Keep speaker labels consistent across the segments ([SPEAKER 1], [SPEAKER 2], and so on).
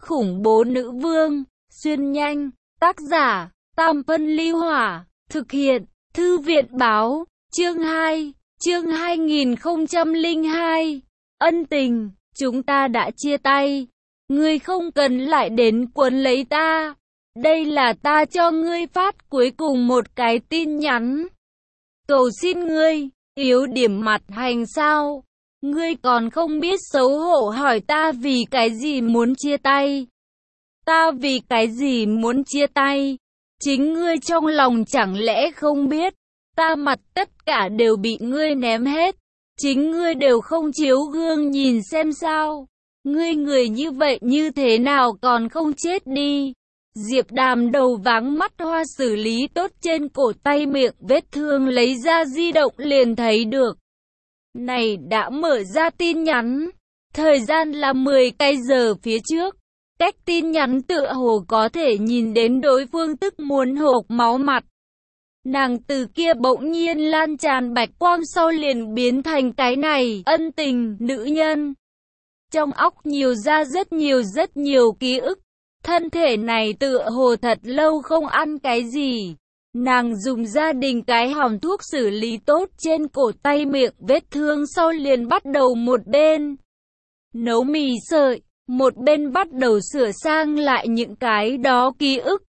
[SPEAKER 1] khủng bố nữ vương, xuyên nhanh, tác giả, Tam Phân Ly Hỏa, thực hiện, Thư viện Báo, chương 2, chương 2002, ân tình, chúng ta đã chia tay, ngươi không cần lại đến quấn lấy ta, đây là ta cho ngươi phát cuối cùng một cái tin nhắn. Cầu xin ngươi, yếu điểm mặt hành sao? Ngươi còn không biết xấu hổ hỏi ta vì cái gì muốn chia tay. Ta vì cái gì muốn chia tay? Chính ngươi trong lòng chẳng lẽ không biết? Ta mặt tất cả đều bị ngươi ném hết. Chính ngươi đều không chiếu gương nhìn xem sao? Ngươi người như vậy như thế nào còn không chết đi? Diệp Đàm đầu váng mắt hoa xử lý tốt trên cổ tay miệng vết thương lấy ra di động liền thấy được. Này đã mở ra tin nhắn. Thời gian là 10 cái giờ phía trước. Cách tin nhắn tựa hồ có thể nhìn đến đối phương tức muốn hộc máu mặt. Nàng từ kia bỗng nhiên lan tràn bạch quang sau liền biến thành cái này ân tình nữ nhân. Trong óc nhiều ra rất nhiều ký ức. Thân thể này tựa hồ thật lâu không ăn cái gì. Nàng dùng gia đình cái hòm thuốc xử lý tốt trên cổ tay miệng vết thương sau liền bắt đầu một bên nấu mì sợi, một bên bắt đầu sửa sang lại những cái đó ký ức.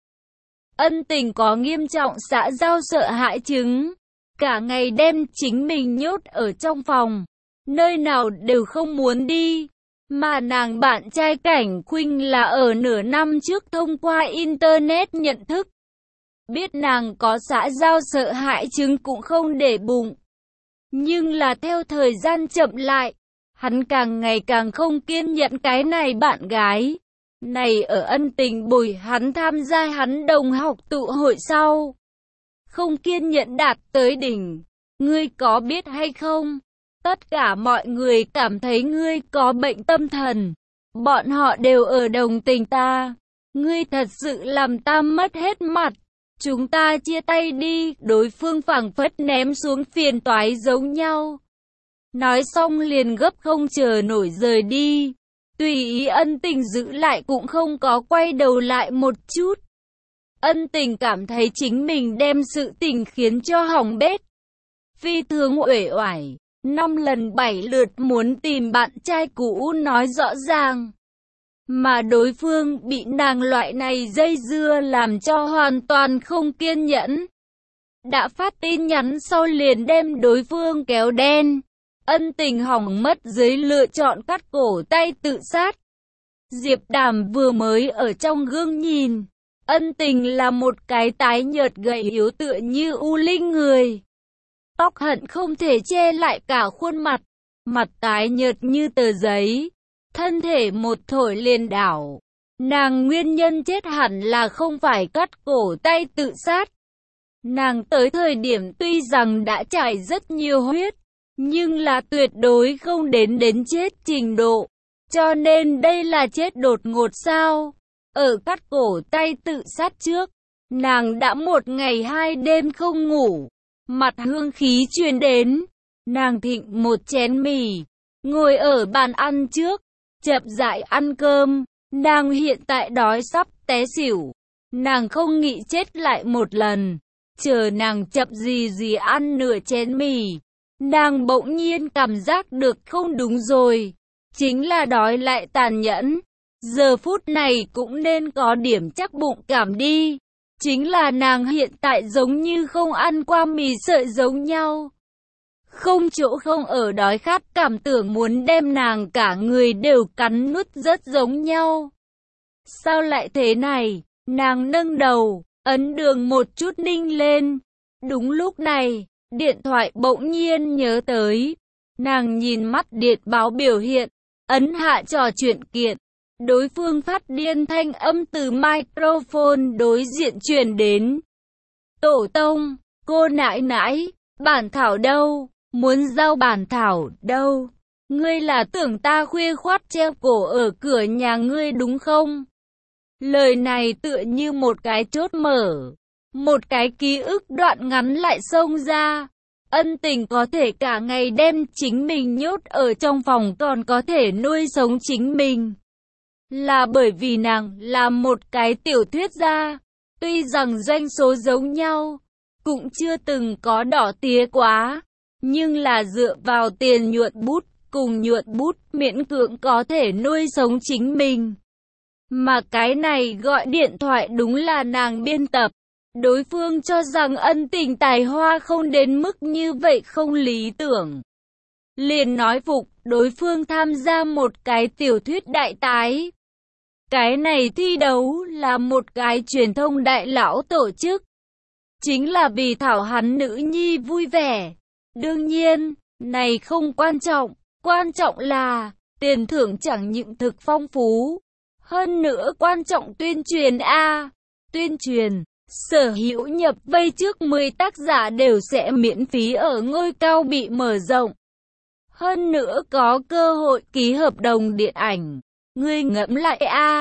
[SPEAKER 1] Ân tình có nghiêm trọng xã giao sợ hãi chứng. Cả ngày đem chính mình nhốt ở trong phòng. Nơi nào đều không muốn đi. Mà nàng bạn trai Cảnh Khuynh là ở nửa năm trước thông qua Internet nhận thức. Biết nàng có xã giao sợ hãi chứng cũng không để bụng. Nhưng là theo thời gian chậm lại, hắn càng ngày càng không kiên nhẫn cái này bạn gái. Này ở ân tình bồi hắn tham gia hắn đồng học tụ hội sau. Không kiên nhẫn đạt tới đỉnh. Ngươi có biết hay không? Tất cả mọi người cảm thấy ngươi có bệnh tâm thần. Bọn họ đều ở đồng tình ta. Ngươi thật sự làm ta mất hết mặt. Chúng ta chia tay đi. Đối phương phảng phất ném xuống phiền toái giống nhau. Nói xong liền gấp không chờ nổi rời đi. Tùy ý ân tình giữ lại cũng không có quay đầu lại một chút. Ân tình cảm thấy chính mình đem sự tình khiến cho hỏng bét. Phi thường uể oải. 5 lần 7 lượt muốn tìm bạn trai cũ nói rõ ràng. Mà đối phương bị nàng loại này dây dưa làm cho hoàn toàn không kiên nhẫn. Đã phát tin nhắn sau liền đem đối phương kéo đen. Ân tình hỏng mất dưới lựa chọn cắt cổ tay tự sát. Diệp Đàm vừa mới ở trong gương nhìn. Ân tình là một cái tái nhợt gầy yếu tựa như u linh người. Tóc hận không thể che lại cả khuôn mặt. Mặt tái nhợt như tờ giấy. Thân thể một thổi liền đảo. Nàng nguyên nhân chết hẳn là không phải cắt cổ tay tự sát. Nàng tới thời điểm tuy rằng đã chảy rất nhiều huyết. Nhưng là tuyệt đối không đến chết trình độ. Cho nên đây là chết đột ngột sao? Ở cắt cổ tay tự sát trước. Nàng đã 1 ngày 2 đêm không ngủ. Mặt hương khí truyền đến. Nàng thịnh một chén mì. Ngồi ở bàn ăn trước. Chậm rãi ăn cơm. Nàng hiện tại đói sắp té xỉu. Nàng không nghĩ chết lại một lần. Chờ nàng chậm gì ăn nửa chén mì. Nàng bỗng nhiên cảm giác được không đúng rồi. Chính là đói lại tàn nhẫn. Giờ phút này cũng nên có điểm chắc bụng cảm đi. Chính là nàng hiện tại giống như không ăn qua mì sợi giống nhau. Không chỗ không ở đói khát cảm tưởng muốn đem nàng cả người đều cắn nuốt rất giống nhau. Sao lại thế này? Nàng nâng đầu, ấn đường một chút ninh lên. Đúng lúc này, điện thoại bỗng nhiên nhớ tới. Nàng nhìn mắt điện báo biểu hiện, ấn hạ trò chuyện kiện. Đối phương phát điên thanh âm từ microphone đối diện truyền đến. Tổ tông, cô nãi nãi, bản thảo đâu? Muốn giao bản thảo đâu? Ngươi là tưởng ta khuya khoắt treo cổ ở cửa nhà ngươi đúng không? Lời này tựa như một cái chốt mở. Một cái ký ức đoạn ngắn lại xông ra. Ân tình có thể cả ngày đem chính mình nhốt ở trong phòng còn có thể nuôi sống chính mình. là bởi vì nàng là một cái tiểu thuyết gia. Tuy rằng doanh số giống nhau, cũng chưa từng có đỏ tía quá, nhưng là dựa vào tiền nhuận bút cùng nhuận bút miễn cưỡng có thể nuôi sống chính mình. Mà cái này gọi điện thoại đúng là nàng biên tập. Đối phương cho rằng Ân Tình tài hoa không đến mức như vậy không lý tưởng. Liền nói phục đối phương tham gia một cái tiểu thuyết đại tái. Cái này thi đấu là một cái truyền thông đại lão tổ chức. Chính là vì thảo hắn nữ nhi vui vẻ. Đương nhiên, này không quan trọng là tiền thưởng chẳng những thực phong phú. Hơn nữa quan trọng tuyên truyền tuyên truyền, sở hữu nhập vây trước 10 tác giả đều sẽ miễn phí ở ngôi cao bị mở rộng. Hơn nữa có cơ hội ký hợp đồng điện ảnh. Ngươi ngẫm lại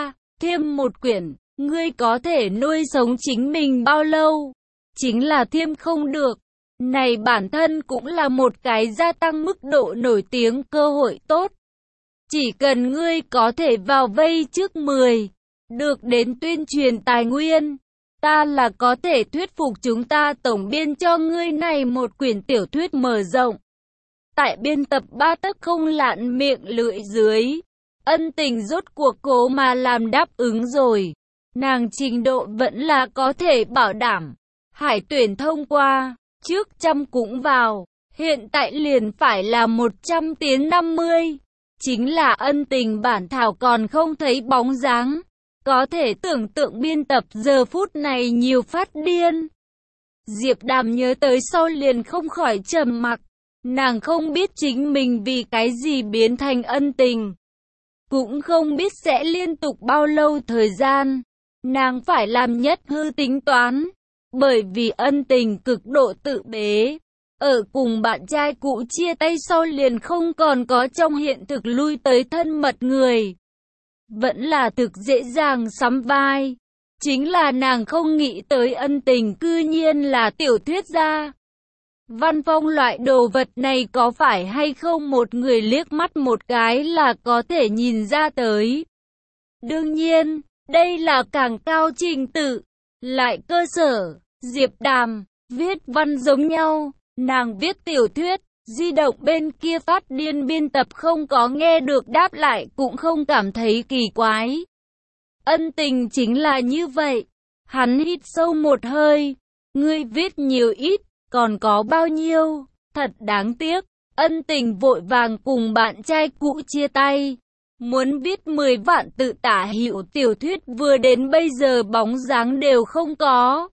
[SPEAKER 1] thêm một quyển, ngươi có thể nuôi sống chính mình bao lâu? Chính là thêm không được. Này bản thân cũng là một cái gia tăng mức độ nổi tiếng cơ hội tốt. Chỉ cần ngươi có thể vào vây trước 10, được đến tuyên truyền tài nguyên, ta là có thể thuyết phục chúng ta tổng biên cho ngươi này một quyển tiểu thuyết mở rộng. Tại biên tập ba tấc không lạn miệng lưỡi dưới, Ân Tình rốt cuộc cố mà làm đáp ứng rồi. Nàng trình độ vẫn là có thể bảo đảm. Hải tuyển thông qua, trước 100 cũng vào, hiện tại liền phải là 100 tiến 50. Chính là Ân Tình bản thảo còn không thấy bóng dáng. Có thể tưởng tượng biên tập giờ phút này nhiều phát điên. Diệp Đàm nhớ tới sau liền không khỏi trầm mặc. Nàng không biết chính mình vì cái gì biến thành Ân Tình. Cũng không biết sẽ liên tục bao lâu thời gian. Nàng phải làm nhất hư tính toán. Bởi vì Ân Tình cực độ tự bế. Ở cùng bạn trai cũ chia tay sau liền không còn có trong hiện thực lui tới thân mật người. Vẫn là thực dễ dàng sắm vai. Chính là nàng không nghĩ tới Ân Tình cư nhiên là tiểu thuyết gia. Văn phong loại đồ vật này có phải hay không một người liếc mắt một cái là có thể nhìn ra tới. Đương nhiên, đây là càng cao trình tự, lại cơ sở. Diệp Đàm, viết văn giống nhau, nàng viết tiểu thuyết, di động bên kia phát điên biên tập không có nghe được đáp lại cũng không cảm thấy kỳ quái. Ân Tình chính là như vậy. Hắn hít sâu một hơi. Ngươi viết nhiều ít, còn có bao nhiêu? Thật đáng tiếc. Ân Tình vội vàng cùng bạn trai cũ chia tay. Muốn viết 10 vạn tự tả hữu tiểu thuyết vừa đến bây giờ bóng dáng đều không có.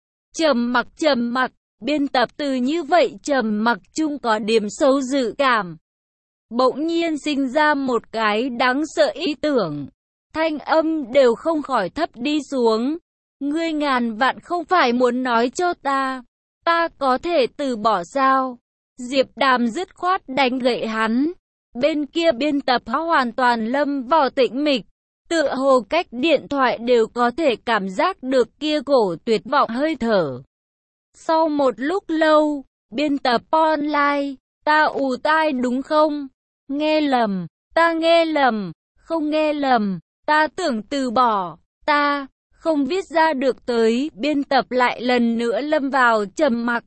[SPEAKER 1] Trầm mặc, biên tập từ như vậy trầm mặc chung có điểm xấu dự cảm. Bỗng nhiên sinh ra một cái đáng sợ ý tưởng. Thanh âm đều không khỏi thấp đi xuống. Ngươi ngàn vạn không phải muốn nói cho ta có thể từ bỏ sao? Diệp Đàm dứt khoát đánh gậy hắn. Bên kia biên tập hoàn toàn lâm vào tĩnh mịch. Tựa hồ cách điện thoại đều có thể cảm giác được kia cổ tuyệt vọng hơi thở. Sau một lúc lâu, biên tập online, ta ù tai đúng không? Nghe lầm, ta nghe lầm, không nghe lầm, ta tưởng từ bỏ, ta không viết ra được tới. Biên tập lại lần nữa lâm vào trầm mặc.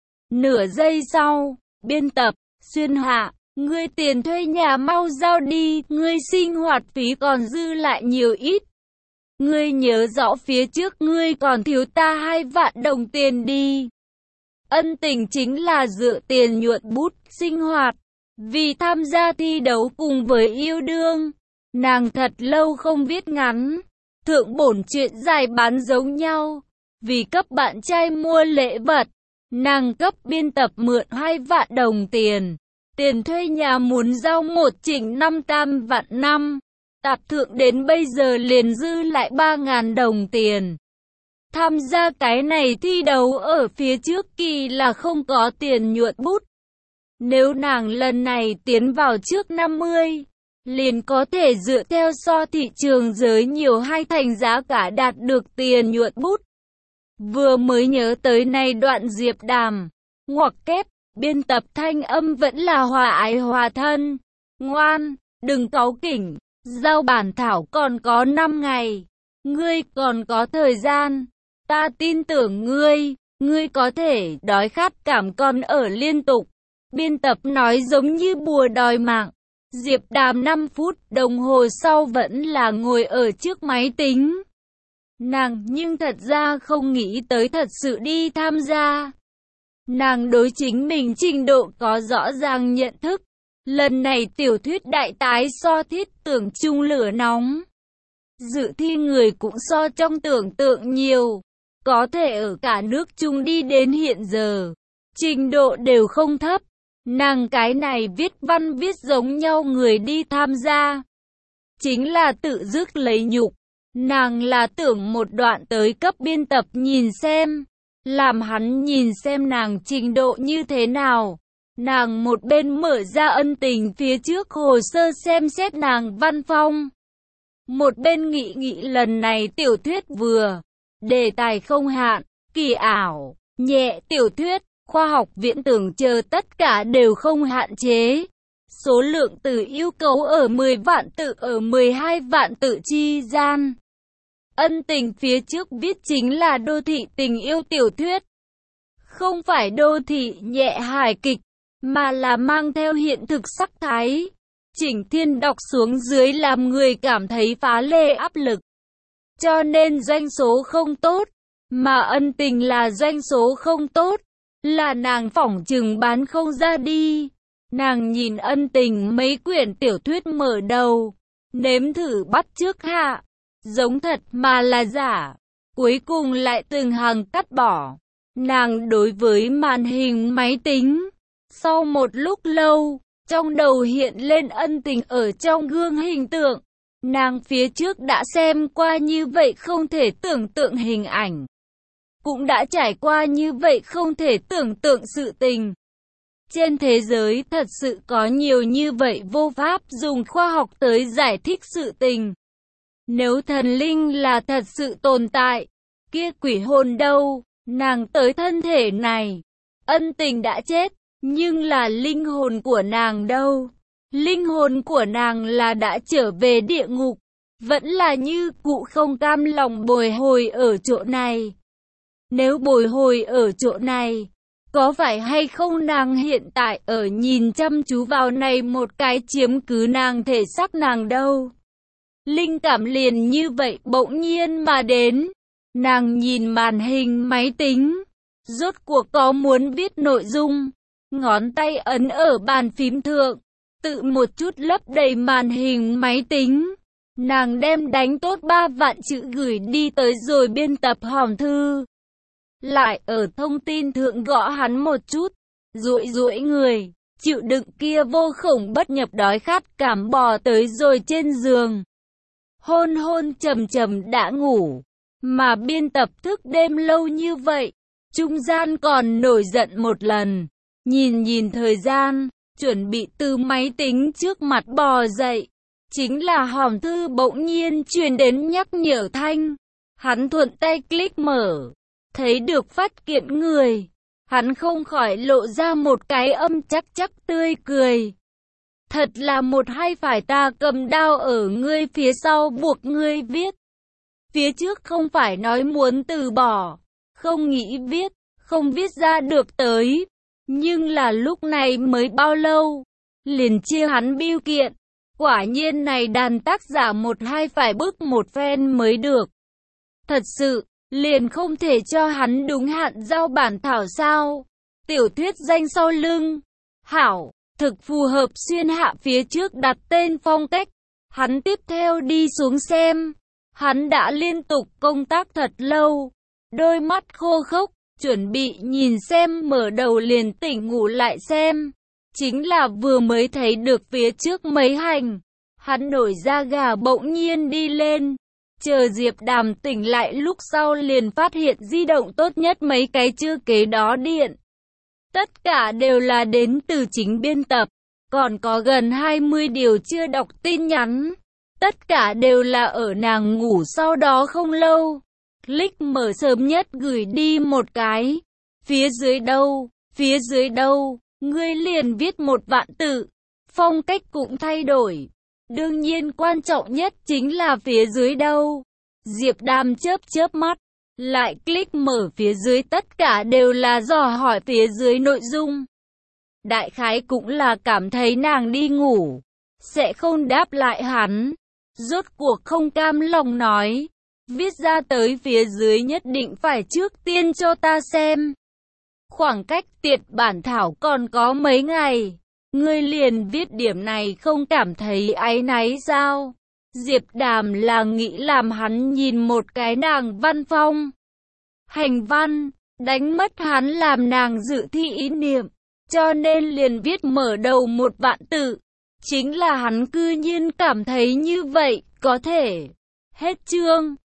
[SPEAKER 1] Nửa giây sau, biên tập, Xuyên Hạ, ngươi tiền thuê nhà mau giao đi, ngươi sinh hoạt phí còn dư lại nhiều ít. Ngươi nhớ rõ phía trước ngươi còn thiếu ta 2 vạn đồng tiền đi. Ân Tình chính là dựa tiền nhuận bút sinh hoạt. Vì tham gia thi đấu cùng với yêu đương, nàng thật lâu không viết ngắn. Thượng bổn chuyện dài bán giống nhau. Vì cấp bạn trai mua lễ vật, nàng cấp biên tập mượn 2 vạn đồng tiền. Tiền thuê nhà muốn giao 1 trỉnh 500 vạn năm. Tạp thượng đến bây giờ liền dư lại 3.000 đồng tiền. Tham gia cái này thi đấu ở phía trước kỳ là không có tiền nhuận bút. Nếu nàng lần này tiến vào trước 50, liền có thể dựa theo so thị trường giới nhiều hay thành giá cả đạt được tiền nhuận bút. Vừa mới nhớ tới này đoạn Diệp Đàm, ngoặc kép, biên tập thanh âm vẫn là hòa ái hòa thân. Ngoan, đừng cáu kỉnh. Giao bản thảo còn có 5 ngày. Ngươi còn có thời gian. Ta tin tưởng ngươi. Ngươi có thể đói khát cảm con ở liên tục. Biên tập nói giống như bùa đòi mạng. Diệp Đàm 5 phút đồng hồ sau vẫn là ngồi ở trước máy tính. Nàng nhưng thật ra không nghĩ tới thật sự đi tham gia. Nàng đối chính mình trình độ có rõ ràng nhận thức. Lần này tiểu thuyết đại tái so thiết tưởng chung lửa nóng. Dự thi người cũng so trong tưởng tượng nhiều. Có thể ở cả nước chung đi đến hiện giờ. Trình độ đều không thấp. Nàng cái này viết văn viết giống nhau người đi tham gia. Chính là tự dứt lấy nhục. Nàng là tưởng một đoạn tới cấp biên tập nhìn xem. Làm hắn nhìn xem nàng trình độ như thế nào. Nàng một bên mở ra ân tình phía trước hồ sơ xem xét nàng văn phong. Một bên nghị lần này tiểu thuyết vừa. Đề tài không hạn, kỳ ảo, nhẹ tiểu thuyết, khoa học viễn tưởng chờ tất cả đều không hạn chế. Số lượng từ yêu cầu ở 10 vạn tự ở 12 vạn tự chi gian. Ân tình phía trước viết chính là đô thị tình yêu tiểu thuyết. Không phải đô thị nhẹ hài kịch, mà là mang theo hiện thực sắc thái. Chỉnh Thiên đọc xuống dưới làm người cảm thấy phá lệ áp lực. Cho nên doanh số không tốt, mà ân tình là doanh số không tốt, là nàng phỏng chừng bán không ra đi. Nàng nhìn ân tình mấy quyển tiểu thuyết mở đầu, nếm thử bắt chước hạ, giống thật mà là giả, cuối cùng lại từng hàng cắt bỏ. Nàng đối với màn hình máy tính, sau một lúc lâu, trong đầu hiện lên ân tình ở trong gương hình tượng. Nàng phía trước đã xem qua như vậy không thể tưởng tượng hình ảnh. Cũng đã trải qua như vậy không thể tưởng tượng sự tình. Trên thế giới thật sự có nhiều như vậy vô pháp dùng khoa học tới giải thích sự tình. Nếu thần linh là thật sự tồn tại, kia quỷ hồn đâu, nàng tới thân thể này. Ân tình đã chết, nhưng là linh hồn của nàng đâu? Linh hồn của nàng là đã trở về địa ngục, vẫn là như cụ không cam lòng bồi hồi ở chỗ này. Nếu bồi hồi ở chỗ này, có phải hay không nàng hiện tại ở nhìn chăm chú vào này một cái chiếm cứ nàng thể xác nàng đâu? Linh cảm liền như vậy bỗng nhiên mà đến. Nàng nhìn màn hình máy tính, rốt cuộc có muốn viết nội dung, ngón tay ấn ở bàn phím thượng. Tự một chút lấp đầy màn hình máy tính. Nàng đem đánh tốt 3 vạn chữ gửi đi tới rồi biên tập hòm thư. Lại ở thông tin thượng gõ hắn một chút. Duỗi người, chịu đựng kia vô khổng bất nhập đói khát cảm bò tới rồi trên giường. Hôn trầm đã ngủ. Mà biên tập thức đêm lâu như vậy. Trung gian còn nổi giận một lần. Nhìn thời gian. Chuẩn bị từ máy tính trước mặt bò dậy. Chính là hòm thư bỗng nhiên truyền đến nhắc nhở thanh. Hắn thuận tay click mở. Thấy được phát kiện người. Hắn không khỏi lộ ra một cái âm chắc tươi cười. Thật là một hay phải ta cầm đao ở ngươi phía sau buộc ngươi viết. Phía trước không phải nói muốn từ bỏ. Không nghĩ viết. Không viết ra được tới. Nhưng là lúc này mới bao lâu, liền chia hắn biêu kiện. Quả nhiên này đàn tác giả một hai phải bức một phen mới được. Thật sự, liền không thể cho hắn đúng hạn giao bản thảo sao. Tiểu thuyết danh sau lưng. Hảo, thực phù hợp xuyên hạ phía trước đặt tên phong cách. Hắn tiếp theo đi xuống xem. Hắn đã liên tục công tác thật lâu. Đôi mắt khô khốc. Chuẩn bị nhìn xem mở đầu liền tỉnh ngủ lại xem. Chính là vừa mới thấy được phía trước mấy hành. Hắn nổi da gà bỗng nhiên đi lên. Chờ Diệp Đàm tỉnh lại lúc sau liền phát hiện di động tốt nhất mấy cái chưa kế đó điện. Tất cả đều là đến từ chính biên tập. Còn có gần 20 điều chưa đọc tin nhắn. Tất cả đều là ở nàng ngủ sau đó không lâu. Click mở sớm nhất gửi đi một cái. Phía dưới đâu, ngươi liền viết 1 vạn tự. Phong cách cũng thay đổi. Đương nhiên quan trọng nhất chính là phía dưới đâu. Diệp Đàm chớp chớp mắt, lại click mở phía dưới, tất cả đều là dò hỏi phía dưới nội dung. Đại khái cũng là cảm thấy nàng đi ngủ, sẽ không đáp lại hắn. Rốt cuộc không cam lòng nói, viết ra tới phía dưới nhất định phải trước tiên cho ta xem. Khoảng cách tiệt bản thảo còn có mấy ngày, ngươi liền viết điểm này không cảm thấy áy náy sao? Diệp Đàm là nghĩ làm hắn nhìn một cái nàng văn phong. Hành văn, đánh mất hắn làm nàng dự thi ý niệm, cho nên liền viết mở đầu 1.000 tự. Chính là hắn cư nhiên cảm thấy như vậy, có thể. Hết chương.